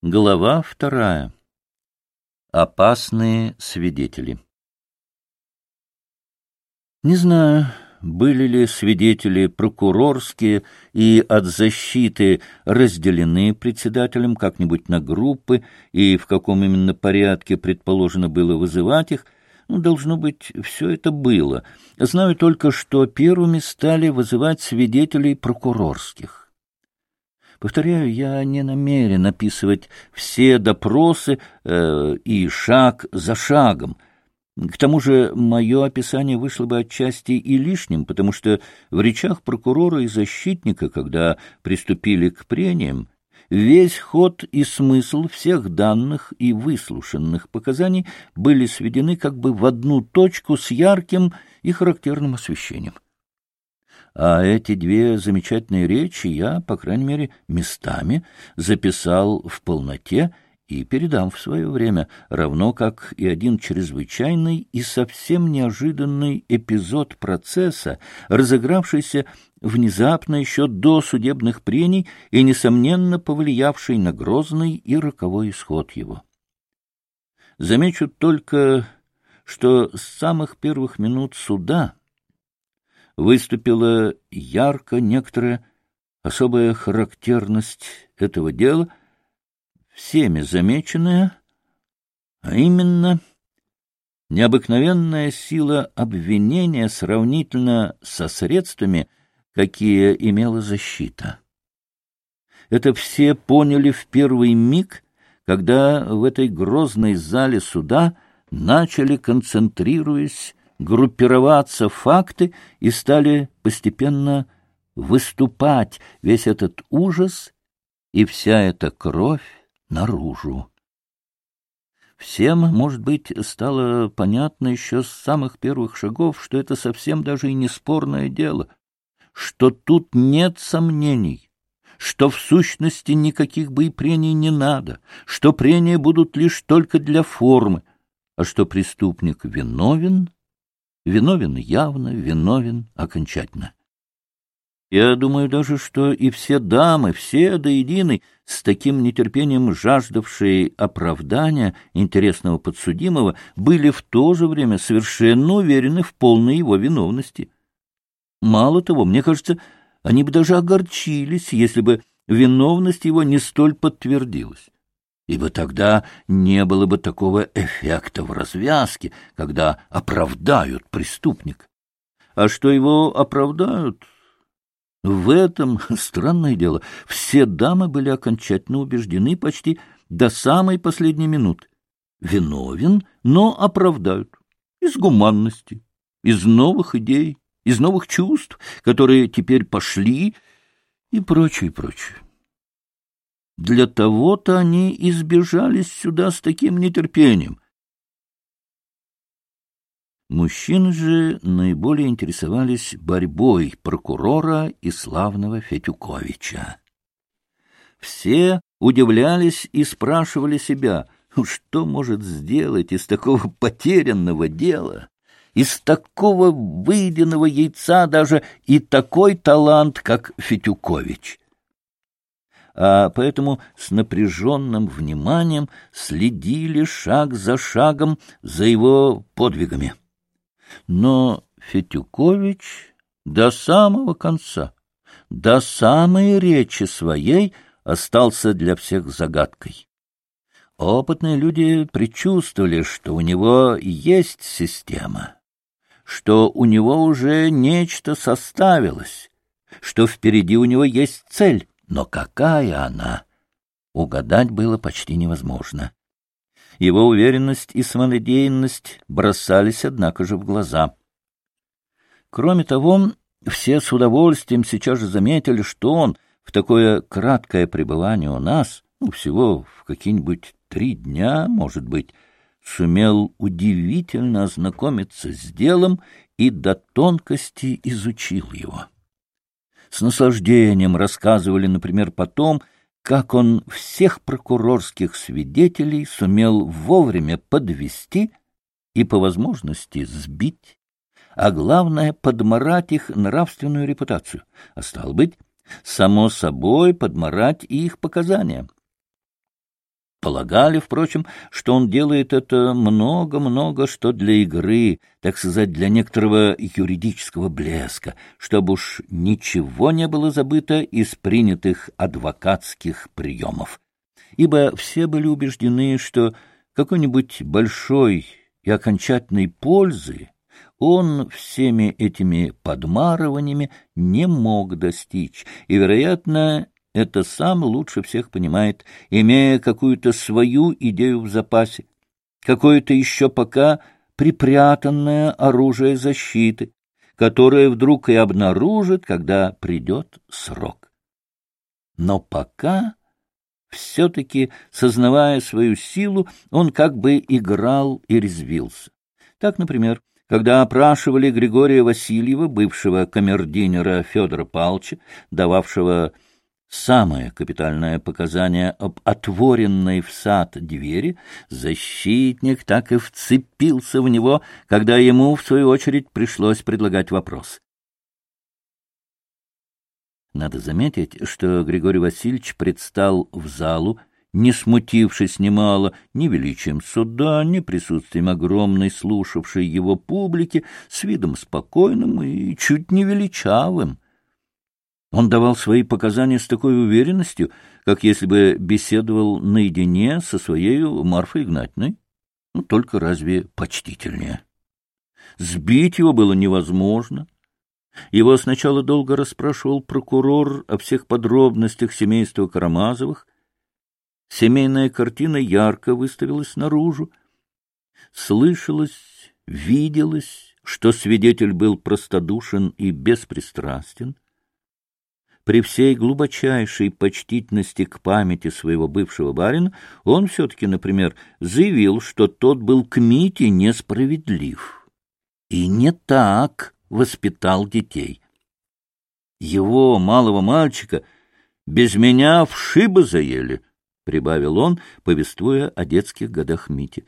Глава 2. Опасные свидетели. Не знаю, были ли свидетели прокурорские и от защиты разделены председателем как-нибудь на группы, и в каком именно порядке предположено было вызывать их. Должно быть, все это было. Знаю только, что первыми стали вызывать свидетелей прокурорских. Повторяю, я не намерен описывать все допросы и шаг за шагом. К тому же мое описание вышло бы отчасти и лишним, потому что в речах прокурора и защитника, когда приступили к прениям, весь ход и смысл всех данных и выслушанных показаний были сведены как бы в одну точку с ярким и характерным освещением. А эти две замечательные речи я, по крайней мере, местами записал в полноте и передам в свое время, равно как и один чрезвычайный и совсем неожиданный эпизод процесса, разыгравшийся внезапно еще до судебных прений и, несомненно, повлиявший на грозный и роковой исход его. Замечу только, что с самых первых минут суда выступила ярко некоторая особая характерность этого дела, всеми замеченная, а именно необыкновенная сила обвинения сравнительно со средствами, какие имела защита. Это все поняли в первый миг, когда в этой грозной зале суда начали, концентрируясь, группироваться факты и стали постепенно выступать весь этот ужас и вся эта кровь наружу. Всем, может быть, стало понятно еще с самых первых шагов, что это совсем даже и не спорное дело, что тут нет сомнений, что в сущности никаких бы и прений не надо, что прения будут лишь только для формы, а что преступник виновен явно, виновен окончательно. Я думаю даже, что и все дамы, все до единой, с таким нетерпением жаждавшие оправдания интересного подсудимого, были в то же время совершенно уверены в полной его виновности. Мало того, мне кажется, они бы даже огорчились, если бы виновность его не столь подтвердилась. Ибо тогда не было бы такого эффекта в развязке, когда оправдают преступника. А что его оправдают? В этом, странное дело, все дамы были окончательно убеждены почти до самой последней минуты. Виновен, но оправдают. Из гуманности, из новых идей, из новых чувств, которые теперь пошли, и прочее, прочее. Для того-то они избежались сюда с таким нетерпением. Мужчины же наиболее интересовались борьбой прокурора и славного Фетюковича. Все удивлялись и спрашивали себя, что может сделать из такого потерянного дела, из такого выеденного яйца даже и такой талант, как Фетюкович. А поэтому с напряженным вниманием следили шаг за шагом за его подвигами. Но Фетюкович до самого конца, до самой речи своей остался для всех загадкой. Опытные люди предчувствовали, что у него есть система, что у него уже нечто составилось, что впереди у него есть цель. Но какая она? Угадать было почти невозможно. Его уверенность и самонадеянность бросались, однако же, в глаза. Кроме того, все с удовольствием сейчас же заметили, что он в такое краткое пребывание у нас, всего в какие-нибудь 3 дня, может быть, сумел удивительно ознакомиться с делом и до тонкости изучил его. С наслаждением рассказывали, например, потом, как он всех прокурорских свидетелей сумел вовремя подвести и, по возможности, сбить, а главное, подмарать их нравственную репутацию, а стало быть, само собой подмарать и их показания. Полагали, впрочем, что он делает это много-много что для игры, так сказать, для некоторого юридического блеска, чтобы уж ничего не было забыто из принятых адвокатских приемов. Ибо все были убеждены, что какой-нибудь большой и окончательной пользы он всеми этими подмарываниями не мог достичь, и, вероятно, это сам лучше всех понимает, имея какую-то свою идею в запасе, какое-то еще пока припрятанное оружие защиты, которое вдруг и обнаружит, когда придет срок. Но пока, все-таки, сознавая свою силу, он как бы играл и резвился. Так, например, когда опрашивали Григория Васильева, бывшего камердинера Федора Павловича, дававшего самое капитальное показание об отворенной в сад двери, защитник так и вцепился в него, когда ему, в свою очередь, пришлось предлагать вопрос. Надо заметить, что Григорий Васильевич предстал в залу, не смутившись немало ни величием суда, ни присутствием огромной слушавшей его публики, с видом спокойным и чуть не величавым. Он давал свои показания с такой уверенностью, как если бы беседовал наедине со своей Марфой Игнатьевной, только разве почтительнее. Сбить его было невозможно. Его сначала долго расспрашивал прокурор о всех подробностях семейства Карамазовых. Семейная картина ярко выставилась наружу. Слышалось, виделось, что свидетель был простодушен и беспристрастен. При всей глубочайшей почтительности к памяти своего бывшего барина он все-таки, например, заявил, что тот был к Мите несправедлив и не так воспитал детей. Его, малого мальчика, без меня в шибы заели, — прибавил он, повествуя о детских годах Мити.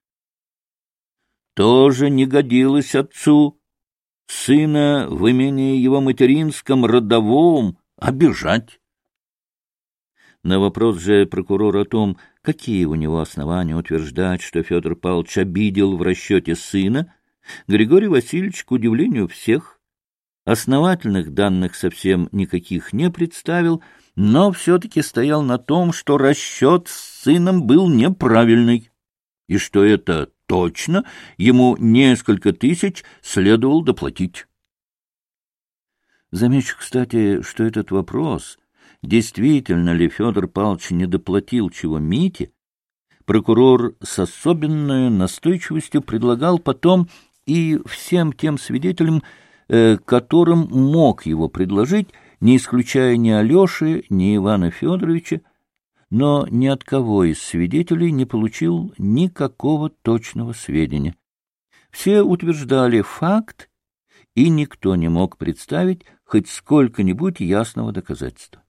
Тоже не годилось отцу сына в имении его материнском родовом обижать. На вопрос же прокурора о том, какие у него основания утверждать, что Федор Павлович обидел в расчете сына, Григорий Васильевич, к удивлению всех, основательных данных совсем никаких не представил, но все-таки стоял на том, что расчет с сыном был неправильный, и что это точно ему несколько тысяч следовало доплатить. Замечу, кстати, что этот вопрос, действительно ли Федор Павлович не доплатил чего Мите, прокурор с особенной настойчивостью предлагал потом и всем тем свидетелям, которым мог его предложить, не исключая ни Алеши, ни Ивана Федоровича, но ни от кого из свидетелей не получил никакого точного сведения. Все утверждали факт, и никто не мог представить хоть сколько-нибудь ясного доказательства.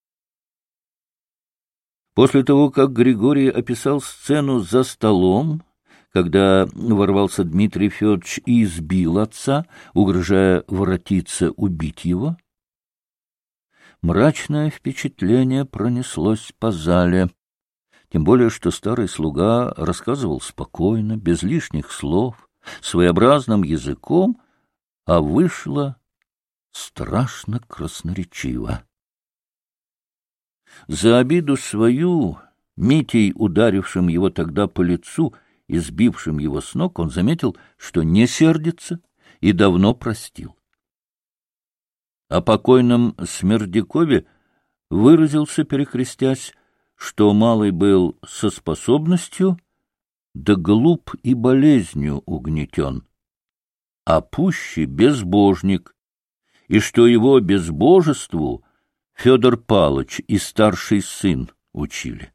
После того, как Григорий описал сцену за столом, когда ворвался Дмитрий Федорович и избил отца, угрожая воротиться убить его, мрачное впечатление пронеслось по зале, тем более что старый слуга рассказывал спокойно, без лишних слов, своеобразным языком, а вышло страшно красноречиво. За обиду свою, Митей, ударившим его тогда по лицу и сбившим его с ног, он заметил, что не сердится и давно простил. О покойном Смердякове выразился, перекрестясь, что малый был со способностью, да глуп и болезнью угнетен, а пуще безбожник, и что его безбожеству Федор Павлович и старший сын учили.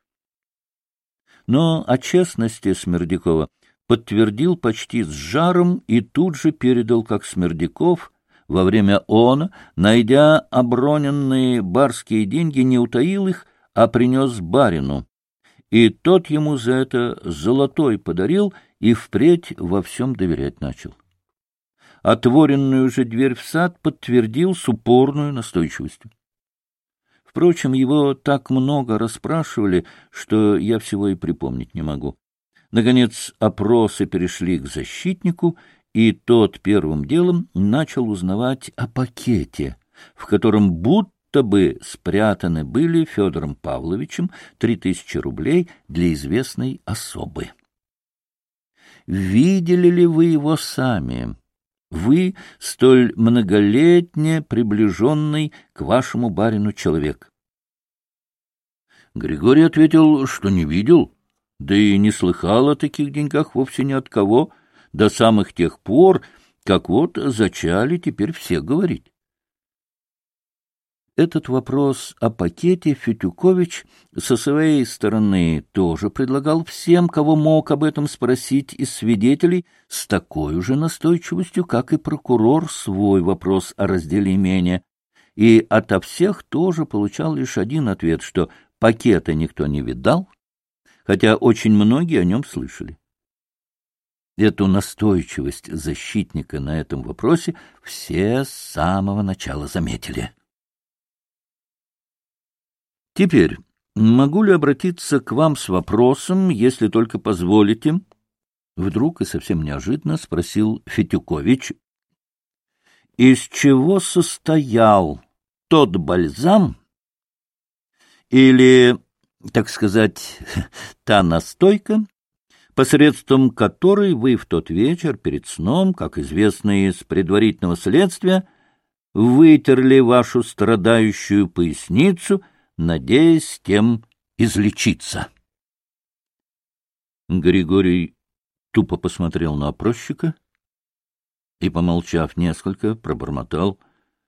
Но о честности Смердякова подтвердил почти с жаром и тут же передал, как Смердяков во время она, найдя оброненные барские деньги, не утаил их, а принес барину, и тот ему за это золотой подарил и впредь во всем доверять начал. Отворенную же дверь в сад подтвердил с упорной настойчивостью. Впрочем, его так много расспрашивали, что я всего и припомнить не могу. Наконец, опросы перешли к защитнику, и тот первым делом начал узнавать о пакете, в котором будто бы спрятаны были Федором Павловичем 3000 рублей для известной особы. Видели ли вы его сами? Вы, столь многолетне приближенный к вашему барину человек. Григорий ответил, что не видел, да и не слыхал о таких деньгах вовсе ни от кого, до самых тех пор, как вот зачали теперь все говорить. Этот вопрос о пакете Фетюкович со своей стороны тоже предлагал всем, кого мог об этом спросить из свидетелей, с такой же настойчивостью, как и прокурор свой вопрос о разделе имения, и ото всех тоже получал лишь один ответ, что пакета никто не видал, хотя очень многие о нем слышали. Эту настойчивость защитника на этом вопросе все с самого начала заметили. Теперь, могу ли обратиться к вам с вопросом, если только позволите? Вдруг и совсем неожиданно спросил Фетюкович. Из чего состоял тот бальзам, или, так сказать, та настойка, посредством которой вы в тот вечер перед сном, как известно из предварительного следствия, вытерли вашу страдающую поясницу, надеясь тем излечиться? Григорий тупо посмотрел на опросчика и, помолчав несколько, пробормотал.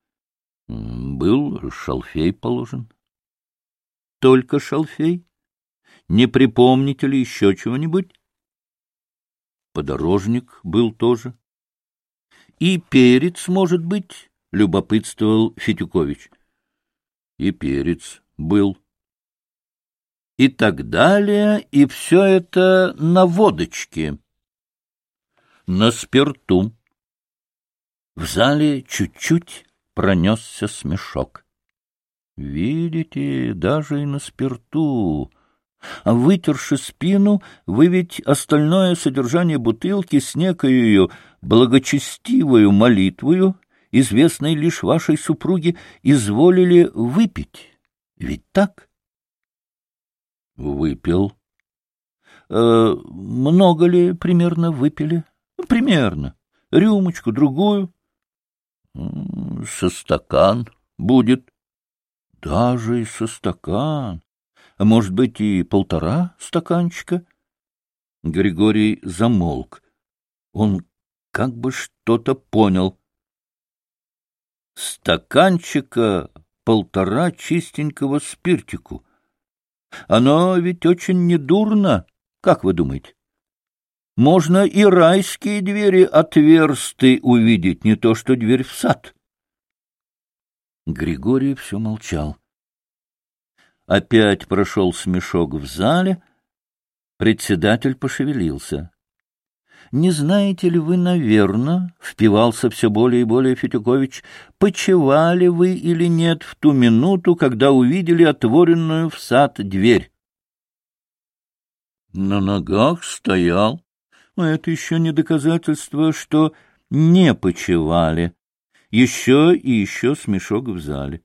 Был шалфей положен. Только шалфей? Не припомните ли еще чего-нибудь? Подорожник был тоже. И перец, может быть, любопытствовал Фетюкович. И перец был. И так далее, и все это на водочке. На спирту. В зале чуть-чуть пронесся смешок. Видите, даже и на спирту. А вытерши спину, вы ведь остальное содержание бутылки с некою благочестивою молитвою, известной лишь вашей супруге, изволили выпить. Ведь так? Выпил. Много ли примерно выпили? Примерно. Рюмочку, другую. Со стакан будет. Даже и со стакан. А может быть, и 1,5 стаканчика? Григорий замолк. Он как бы что-то понял. Стаканчика 1,5 чистенького спиртику. Оно ведь очень недурно, как вы думаете? Можно и райские двери отверсты увидеть, не то что дверь в сад. Григорий все молчал. Опять прошел смешок в зале. Председатель пошевелился. — Не знаете ли вы, наверно, — впивался все более и более Фетюкович, — почивали вы или нет в ту минуту, когда увидели отворенную в сад дверь? — На ногах стоял. Это еще не доказательство, что не почивали. Еще и еще смешок в зале.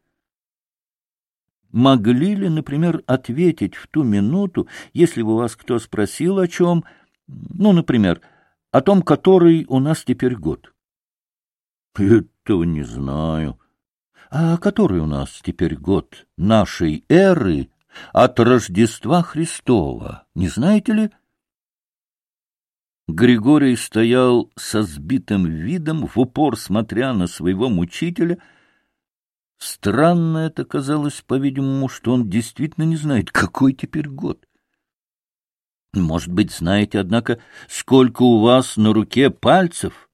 Могли ли, например, ответить в ту минуту, если бы вас кто спросил о чем, например, о том, который у нас теперь год? Этого не знаю. А который у нас теперь год нашей эры от Рождества Христова, не знаете ли? Григорий стоял со сбитым видом, в упор смотря на своего мучителя. Странно это казалось, по-видимому, что он действительно не знает, какой теперь год. Может быть, знаете, однако, сколько у вас на руке пальцев?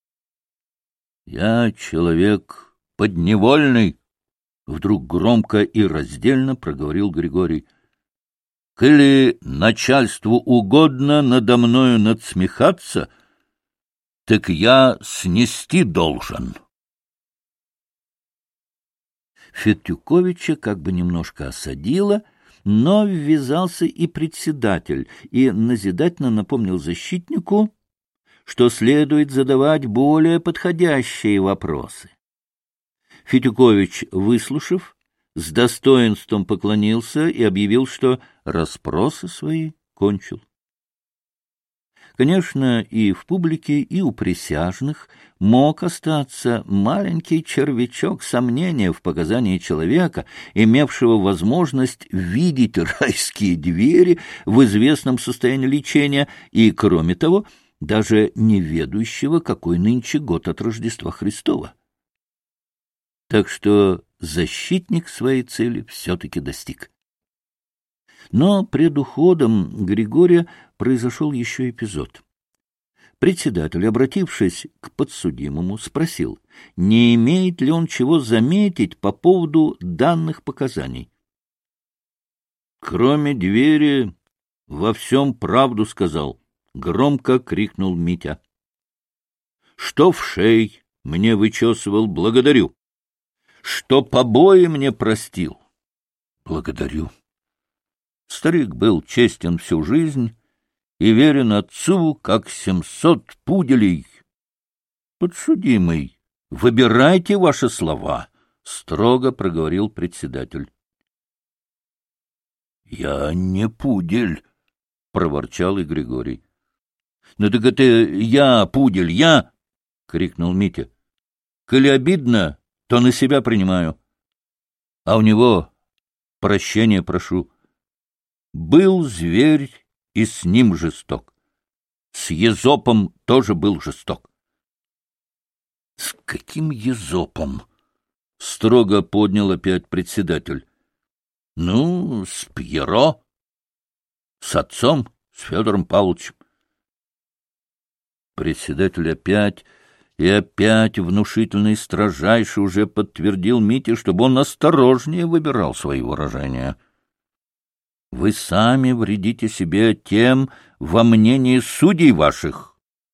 Я человек подневольный, вдруг громко и раздельно проговорил Григорий. Коли начальству угодно надо мною надсмехаться, так я снести должен. Фетюковича как бы немножко осадило, но ввязался и председатель, и назидательно напомнил защитнику, что следует задавать более подходящие вопросы. Фетюкович, выслушав, с достоинством поклонился и объявил, что расспросы свои кончил. Конечно, и в публике, и у присяжных мог остаться маленький червячок сомнения в показании человека, имевшего возможность видеть райские двери в известном состоянии лечения и, кроме того, даже не ведающего, какой нынче год от Рождества Христова. Так что защитник своей цели все-таки достиг. Но пред уходом Григория произошел еще эпизод. Председатель, обратившись к подсудимому, спросил, не имеет ли он чего заметить по поводу данных показаний. — Кроме двери, во всем правду сказал, — громко крикнул Митя. — Что в шей мне вычесывал, благодарю. Что побои мне простил, благодарю. Старик был честен всю жизнь и верен отцу, как 700 пуделей. Подсудимый, выбирайте ваши слова, — строго проговорил председатель. — Я не пудель, — проворчал и Григорий. — Ну так это я пудель, я! — крикнул Митя. — Коли обидно, то на себя принимаю. А у него прощения прошу. Был зверь, и с ним жесток. С Езопом тоже был жесток. — С каким Езопом? — строго поднял опять председатель. — Ну, с Пьеро, с отцом, с Федором Павловичем. Председатель опять и опять внушительно и строжайше уже подтвердил Мите, чтобы он осторожнее выбирал свои выражения. Вы сами вредите себе тем во мнении судей ваших.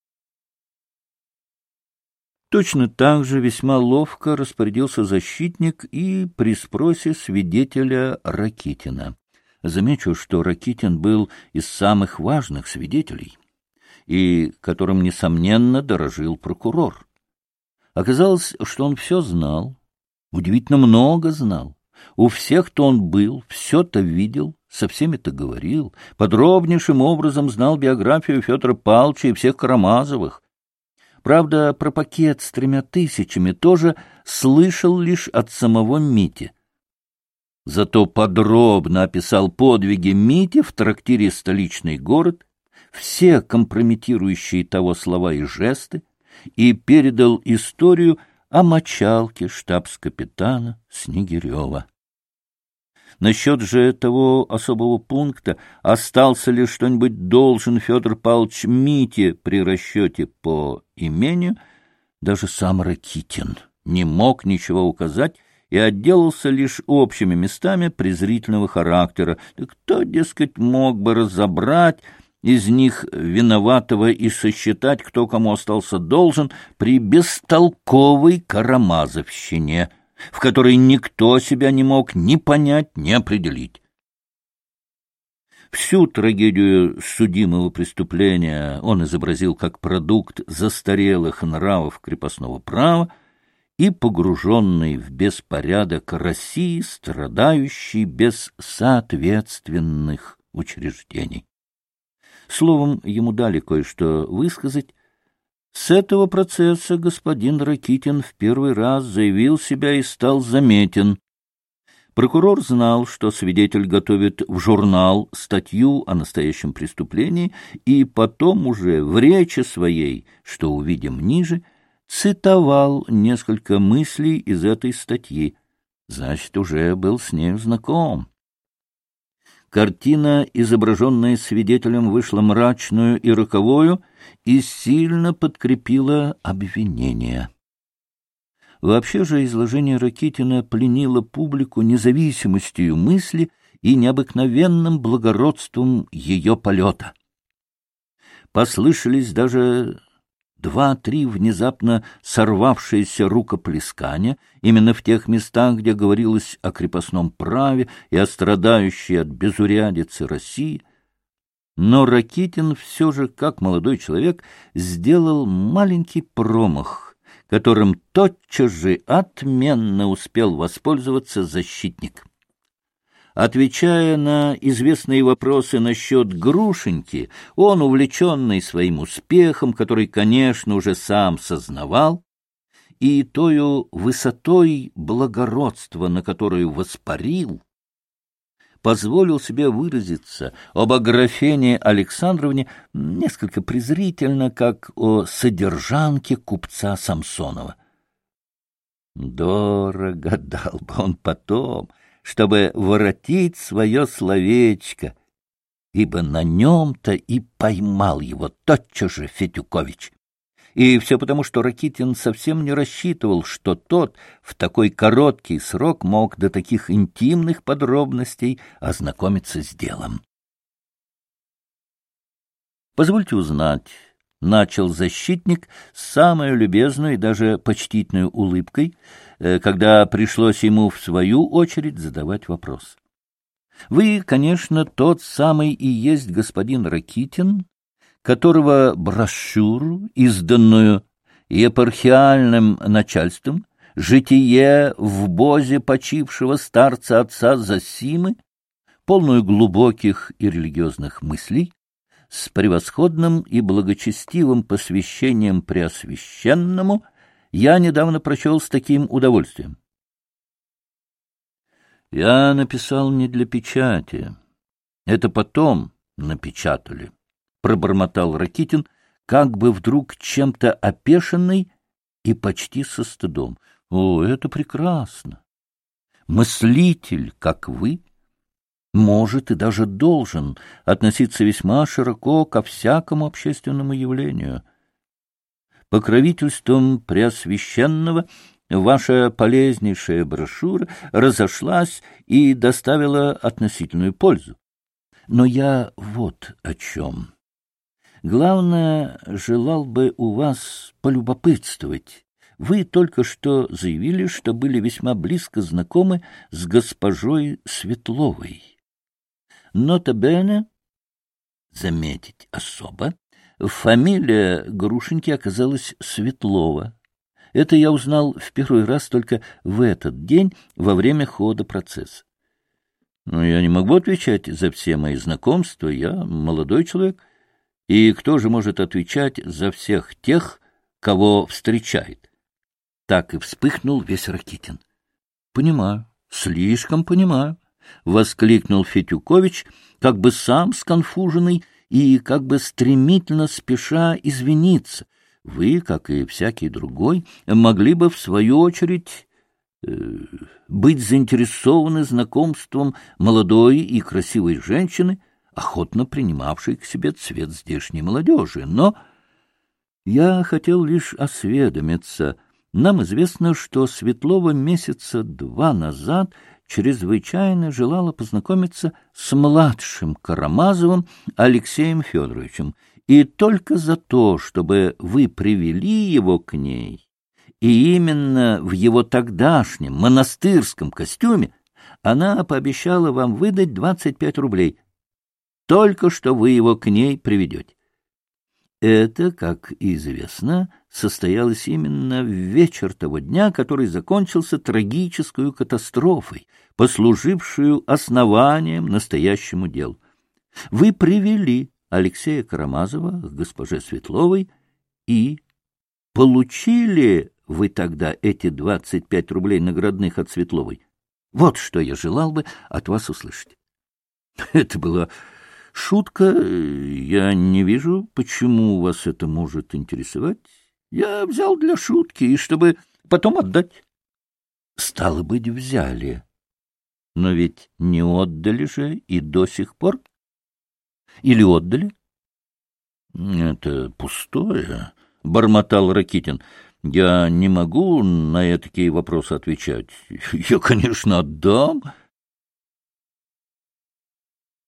Точно так же весьма ловко распорядился защитник и при спросе свидетеля Ракитина. Замечу, что Ракитин был из самых важных свидетелей, и которым, несомненно, дорожил прокурор. Оказалось, что он все знал, удивительно много знал. У всех-то он был, все-то видел, со всеми-то говорил, подробнейшим образом знал биографию Федора Павловича и всех Карамазовых. Правда, про пакет с 3000 тоже слышал лишь от самого Мити. Зато подробно описал подвиги Мити в трактире «Столичный город», все компрометирующие того слова и жесты, и передал историю о мочалке штабс-капитана Снегирева. Насчет же того особого пункта, остался ли что-нибудь должен Федор Павлович Мите при расчете по имению, даже сам Ракитин не мог ничего указать и отделался лишь общими местами презрительного характера. Кто, дескать, мог бы разобрать из них виноватого и сосчитать, кто кому остался должен при бестолковой карамазовщине, в которой никто себя не мог ни понять, ни определить. Всю трагедию судимого преступления он изобразил как продукт застарелых нравов крепостного права и погруженный в беспорядок России, страдающий без соответственных учреждений. Словом, ему дали кое-что высказать. С этого процесса господин Ракитин в первый раз заявил себя и стал заметен. Прокурор знал, что свидетель готовит в журнал статью о настоящем преступлении, и потом уже в речи своей, что увидим ниже, цитовал несколько мыслей из этой статьи. Значит, уже был с нею знаком. Картина, изображенная свидетелем, вышла мрачную и роковою и сильно подкрепила обвинение. Вообще же изложение Ракитина пленило публику независимостью мысли и необыкновенным благородством ее полета. Послышались даже 2-3 внезапно сорвавшиеся рукоплескания, именно в тех местах, где говорилось о крепостном праве и о страдающей от безурядицы России. Но Ракитин все же, как молодой человек, сделал маленький промах, которым тотчас же отменно успел воспользоваться защитник. Отвечая на известные вопросы насчет Грушеньки, он, увлеченный своим успехом, который, конечно, уже сам сознавал, и тою высотой благородства, на которую воспарил, позволил себе выразиться об Аграфене Александровне несколько презрительно, как о содержанке купца Самсонова. Дорого дал бы он потом, чтобы воротить свое словечко, ибо на нем-то и поймал его тотчас же Фетюкович. И все потому, что Ракитин совсем не рассчитывал, что тот в такой короткий срок мог до таких интимных подробностей ознакомиться с делом. «Позвольте узнать», — начал защитник с самой любезной и даже почтительной улыбкой, когда пришлось ему в свою очередь задавать вопрос. «Вы, конечно, тот самый и есть господин Ракитин, которого брошюру, изданную епархиальным начальством, «Житие в бозе почившего старца отца Зосимы», полную глубоких и религиозных мыслей, с превосходным и благочестивым посвящением Преосвященному, я недавно прочел с таким удовольствием. Я написал не для печати. Это потом напечатали, — пробормотал Ракитин, как бы вдруг чем-то опешенный и почти со стыдом. О, это прекрасно! Мыслитель, как вы, может и даже должен относиться весьма широко ко всякому общественному явлению. Покровительством Преосвященного ваша полезнейшая брошюра разошлась и доставила относительную пользу. Но я вот о чем. Главное, желал бы у вас полюбопытствовать. Вы только что заявили, что были весьма близко знакомы с госпожой Светловой. Нота бене, заметить особо, фамилия Грушеньки оказалась Светлова. Это я узнал в первый раз только в этот день во время хода процесса. Но я не могу отвечать за все мои знакомства, я молодой человек. И кто же может отвечать за всех тех, кого встречает? Так и вспыхнул весь Ракитин. — Понимаю, слишком понимаю, — воскликнул Фетюкович, как бы сам сконфуженный и как бы стремительно спеша извиниться. Вы, как и всякий другой, могли бы, в свою очередь, быть заинтересованы знакомством молодой и красивой женщины, охотно принимавшей к себе цвет здешней молодежи. Но я хотел лишь осведомиться. Нам известно, что Светлова месяца 2 назад чрезвычайно желала познакомиться с младшим Карамазовым Алексеем Федоровичем, и только за то, чтобы вы привели его к ней, и именно в его тогдашнем монастырском костюме, она пообещала вам выдать 25 рублей, только что вы его к ней приведете. Это, как известно, состоялось именно в вечер того дня, который закончился трагической катастрофой, послужившую основанием настоящему делу. Вы привели Алексея Карамазова к госпоже Светловой, и получили вы тогда эти 25 рублей наградных от Светловой. Вот что я желал бы от вас услышать. Это была шутка. Я не вижу, почему вас это может интересовать. Я взял для шутки, и чтобы потом отдать. Стало быть, взяли. Но ведь не отдали же и до сих пор. Или отдали? — Это пустое, — бормотал Ракитин. — Я не могу на такие вопросы отвечать. Я, конечно, отдам.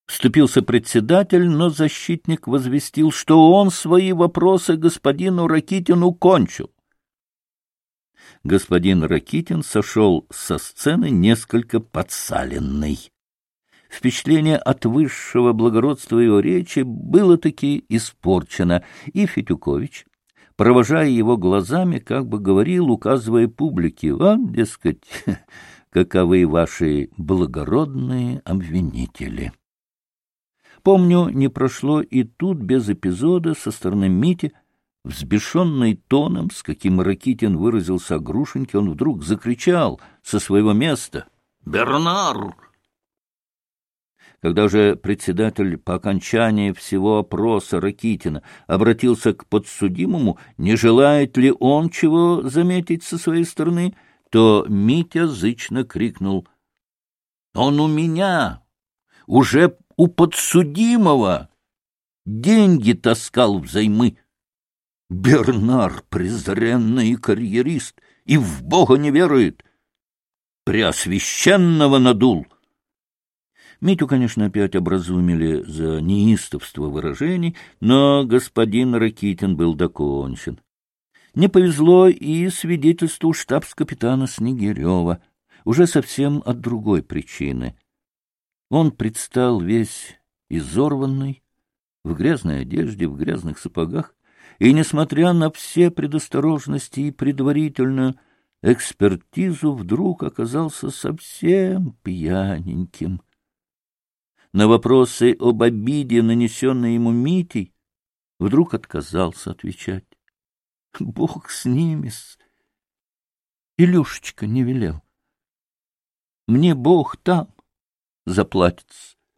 Вступился председатель, но защитник возвестил, что он свои вопросы господину Ракитину кончил. Господин Ракитин сошел со сцены несколько подсаленный. Впечатление от высшего благородства его речи было-таки испорчено, и Фетюкович, провожая его глазами, как бы говорил, указывая публике: «Вам, дескать, каковы ваши благородные обвинители». Помню, не прошло и тут без эпизода со стороны Мити. Взбешенный тоном, с каким Ракитин выразился о Грушеньке, он вдруг закричал со своего места: «Бернар!» Когда же председатель по окончании всего опроса Ракитина обратился к подсудимому, не желает ли он чего заметить со своей стороны, то Митя зычно крикнул: «Он у меня! Уже у подсудимого! Деньги таскал взаймы! Бернар презренный карьерист и в Бога не верует! Преосвященного надул!» Митю, конечно, опять образумили за неистовство выражений, но господин Ракитин был докончен. Не повезло и свидетельству штабс-капитана Снегирева, уже совсем от другой причины. Он предстал весь изорванный, в грязной одежде, в грязных сапогах, и, несмотря на все предосторожности и предварительную экспертизу, вдруг оказался совсем пьяненьким. На вопросы об обиде, нанесенной ему Митей, вдруг отказался отвечать. Бог с ними-с. Илюшечка не велел. Мне Бог там заплатит.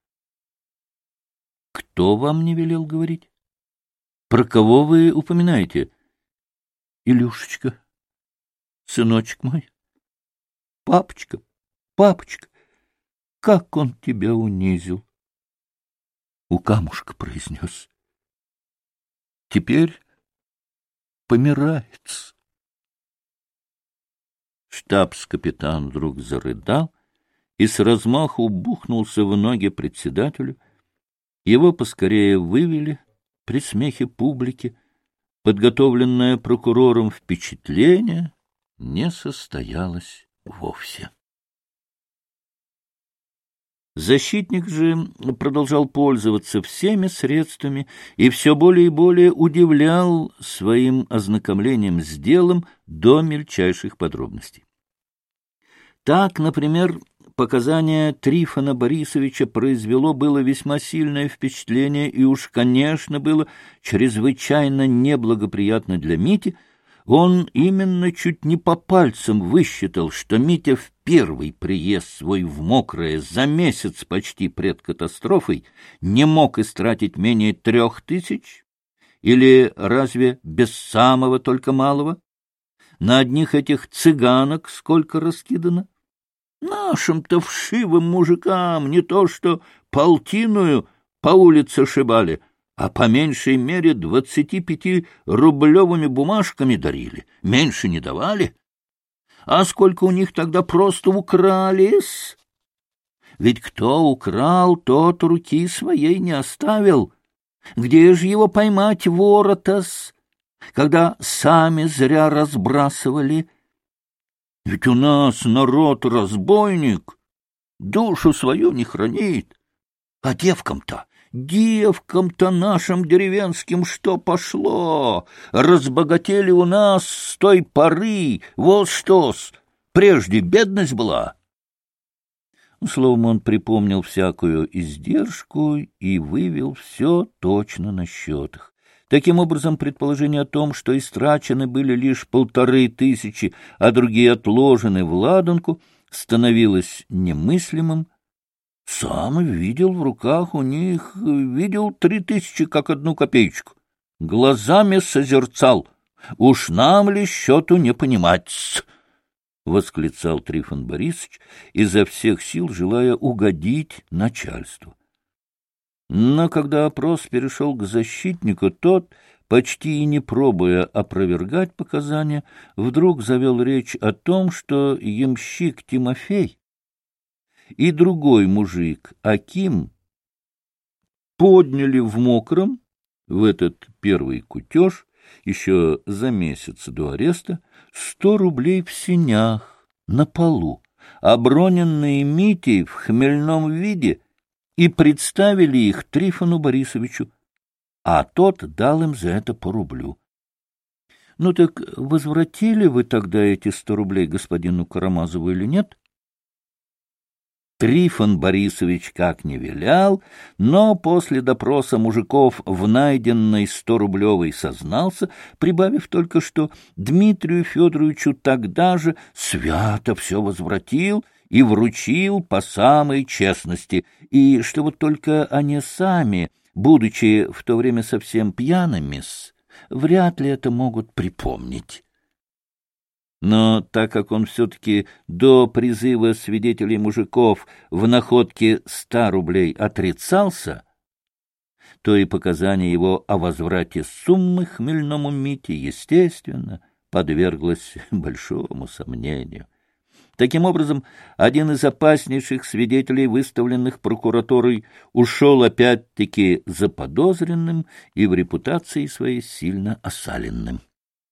Кто вам не велел говорить? Про кого вы упоминаете? Илюшечка, сыночек мой. Папочка, папочка, как он тебя унизил. У камушка произнес. Теперь помирает. Штабс-капитан вдруг зарыдал и с размаху бухнулся в ноги председателю. Его поскорее вывели при смехе публики. Подготовленное прокурором впечатление не состоялось вовсе. Защитник же продолжал пользоваться всеми средствами и все более и более удивлял своим ознакомлением с делом до мельчайших подробностей. Так, например, показание Трифона Борисовича произвело было весьма сильное впечатление и уж, конечно, было чрезвычайно неблагоприятно для Мити. Он именно чуть не по пальцам высчитал, что Митя в первый приезд свой в Мокрое за месяц почти пред катастрофой не мог истратить менее 3000, или разве без самого только малого? На одних этих цыганок сколько раскидано? Нашим-то вшивым мужикам не то что полтиную по улице шибали, а по меньшей мере 25-рублевыми бумажками дарили, меньше не давали. А сколько у них тогда просто украли-с? Ведь кто украл, тот руки своей не оставил. Где же его поймать вора-то-с, когда сами зря разбрасывали? Ведь у нас народ разбойник, душу свою не хранит. А девкам-то нашим деревенским что пошло? Разбогатели у нас с той поры, вот что-с, прежде бедность была. Словом, он припомнил всякую издержку и вывел все точно на счетах. Таким образом, предположение о том, что истрачены были лишь 1500, а другие отложены в ладанку, становилось немыслимым. Сам видел в руках у них, видел 3000 как 1 копеечку. Глазами созерцал. Уж нам ли счету не понимать? — восклицал Трифон Борисович, изо всех сил желая угодить начальству. Но когда опрос перешел к защитнику, тот, почти и не пробуя опровергать показания, вдруг завел речь о том, что ямщик Тимофей и другой мужик, Аким, подняли в мокром, в этот первый кутеж, еще за месяц до ареста, 100 рублей в сенях, на полу, оброненные Митей в хмельном виде, и представили их Трифону Борисовичу, а тот дал им за это по рублю. — Ну так возвратили вы тогда эти 100 рублей господину Карамазову или нет? Трифон Борисович как не вилял, но после допроса мужиков в найденной 100-рублевой сознался, прибавив только, что Дмитрию Федоровичу тогда же свято все возвратил и вручил по самой честности, и что вот только они сами, будучи в то время совсем пьяными, вряд ли это могут припомнить. Но так как он все-таки до призыва свидетелей мужиков в находке 100 рублей отрицался, то и показания его о возврате суммы хмельному Мите, естественно, подверглось большому сомнению. Таким образом, один из опаснейших свидетелей, выставленных прокуратурой, ушел опять-таки заподозренным и в репутации своей сильно осаленным.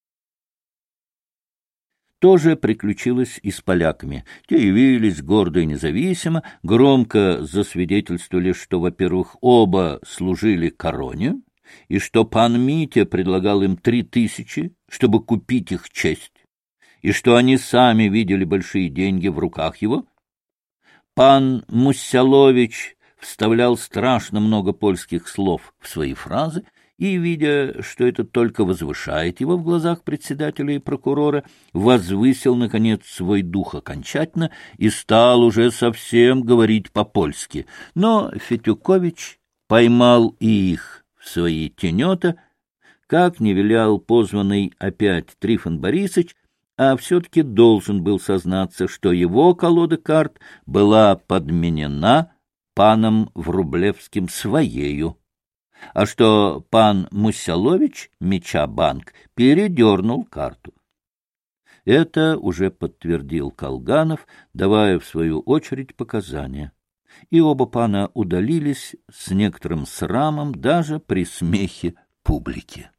То же приключилось и с поляками. Те явились гордо и независимо, громко засвидетельствовали, что, во-первых, оба служили короне, и что пан Митя предлагал им 3000, чтобы купить их честь, и что они сами видели большие деньги в руках его. Пан Муссялович вставлял страшно много польских слов в свои фразы, и, видя, что это только возвышает его в глазах председателя и прокурора, возвысил, наконец, свой дух окончательно и стал уже совсем говорить по-польски. Но Фетюкович поймал и их в свои тенета, как не вилял позванный опять Трифон Борисович, а все-таки должен был сознаться, что его колода карт была подменена паном Врублевским своею, а что пан Муссялович, меча банк, передернул карту. Это уже подтвердил Колганов, давая в свою очередь показания. И оба пана удалились с некоторым срамом даже при смехе публики.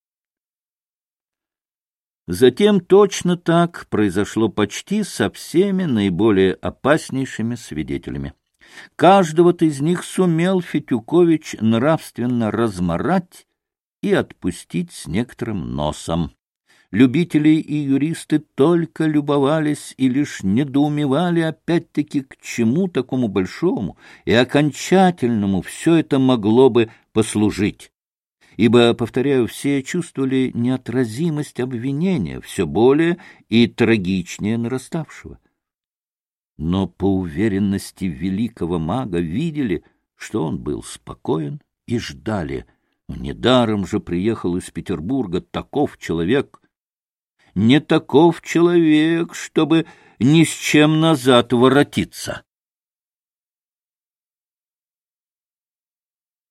Затем точно так произошло почти со всеми наиболее опаснейшими свидетелями. Каждого-то из них сумел Фетюкович нравственно размарать и отпустить с некоторым носом. Любители и юристы только любовались и лишь недоумевали опять-таки, к чему такому большому и окончательному все это могло бы послужить. Ибо, повторяю, все чувствовали неотразимость обвинения, все более и трагичнее нараставшего. Но по уверенности великого мага видели, что он был спокоен, и ждали. Недаром же приехал из Петербурга таков человек. Не таков человек, чтобы ни с чем назад воротиться.